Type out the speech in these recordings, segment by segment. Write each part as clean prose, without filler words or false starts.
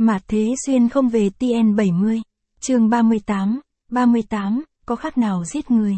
Mạt Thế Xuyên không về TN70. Chương 38, có khác nào giết người.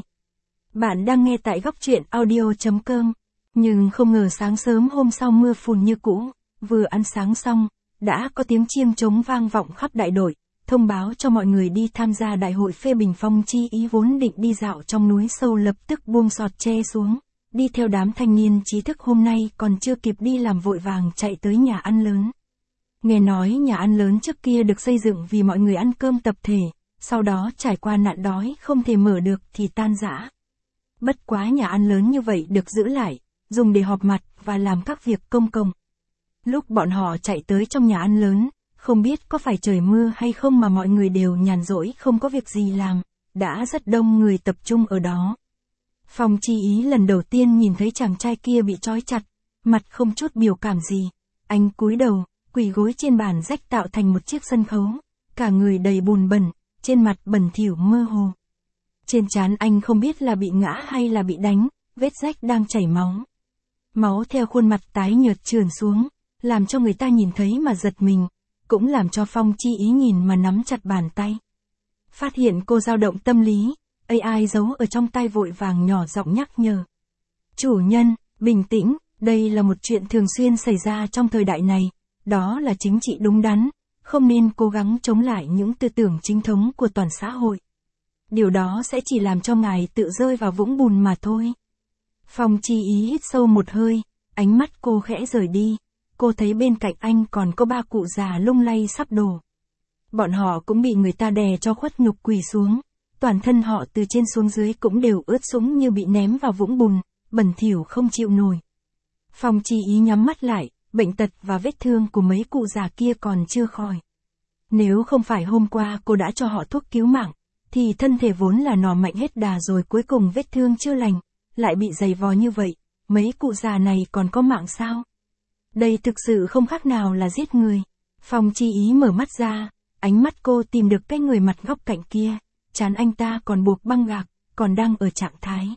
Bạn đang nghe tại góc truyện audio.com. Nhưng không ngờ sáng sớm hôm sau mưa phùn như cũ, vừa ăn sáng xong, đã có tiếng chiêng trống vang vọng khắp đại đội, thông báo cho mọi người đi tham gia đại hội phê bình Phong Chi Ý vốn định đi dạo trong núi sâu lập tức buông sọt tre xuống, đi theo đám thanh niên trí thức hôm nay còn chưa kịp đi làm vội vàng chạy tới nhà ăn lớn. Nghe nói nhà ăn lớn trước kia được xây dựng vì mọi người ăn cơm tập thể, sau đó trải qua nạn đói không thể mở được thì tan rã. Bất quá nhà ăn lớn như vậy được giữ lại, dùng để họp mặt và làm các việc công cộng. Lúc bọn họ chạy tới trong nhà ăn lớn, không biết có phải trời mưa hay không mà mọi người đều nhàn rỗi không có việc gì làm, đã rất đông người tập trung ở đó. Phong Chi Ý lần đầu tiên nhìn thấy chàng trai kia bị trói chặt, mặt không chút biểu cảm gì, anh cúi đầu, quỳ gối trên bàn rách tạo thành một chiếc sân khấu, cả người đầy bùn bẩn, trên mặt bẩn thỉu mơ hồ. Trên trán anh không biết là bị ngã hay là bị đánh, vết rách đang chảy máu. Máu theo khuôn mặt tái nhợt trườn xuống, làm cho người ta nhìn thấy mà giật mình, cũng làm cho Phong Chi Ý nhìn mà nắm chặt bàn tay. Phát hiện cô dao động tâm lý, AI giấu ở trong tay vội vàng nhỏ giọng nhắc nhở. Chủ nhân, bình tĩnh, đây là một chuyện thường xuyên xảy ra trong thời đại này, đó là chính trị đúng đắn, không nên cố gắng chống lại những tư tưởng chính thống của toàn xã hội. Điều đó sẽ chỉ làm cho ngài tự rơi vào vũng bùn mà thôi. Phong Chi Ý hít sâu một hơi, ánh mắt cô khẽ rời đi, cô thấy bên cạnh anh còn có ba cụ già lung lay sắp đổ. Bọn họ cũng bị người ta đè cho khuất nhục quỳ xuống, toàn thân họ từ trên xuống dưới cũng đều ướt sũng như bị ném vào vũng bùn, bẩn thỉu không chịu nổi. Phong Chi Ý nhắm mắt lại, bệnh tật và vết thương của mấy cụ già kia còn chưa khỏi. Nếu không phải hôm qua cô đã cho họ thuốc cứu mạng, thì thân thể vốn là nỏ mạnh hết đà rồi cuối cùng vết thương chưa lành, lại bị giày vò như vậy, mấy cụ già này còn có mạng sao? Đây thực sự không khác nào là giết người. Phong Chi Ý mở mắt ra, ánh mắt cô tìm được cái người mặt góc cạnh kia, trán anh ta còn buộc băng gạc, còn đang ở trạng thái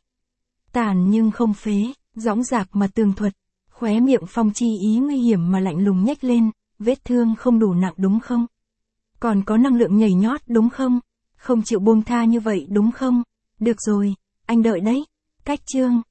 tàn nhưng không phế, dõng dạc mà tường thuật. Khóe miệng Phong Chi Ý nguy hiểm mà lạnh lùng nhếch lên, vết thương không đủ nặng đúng không? Còn có năng lượng nhảy nhót đúng không? Không chịu buông tha như vậy đúng không? Được rồi, anh đợi đấy. Cách chương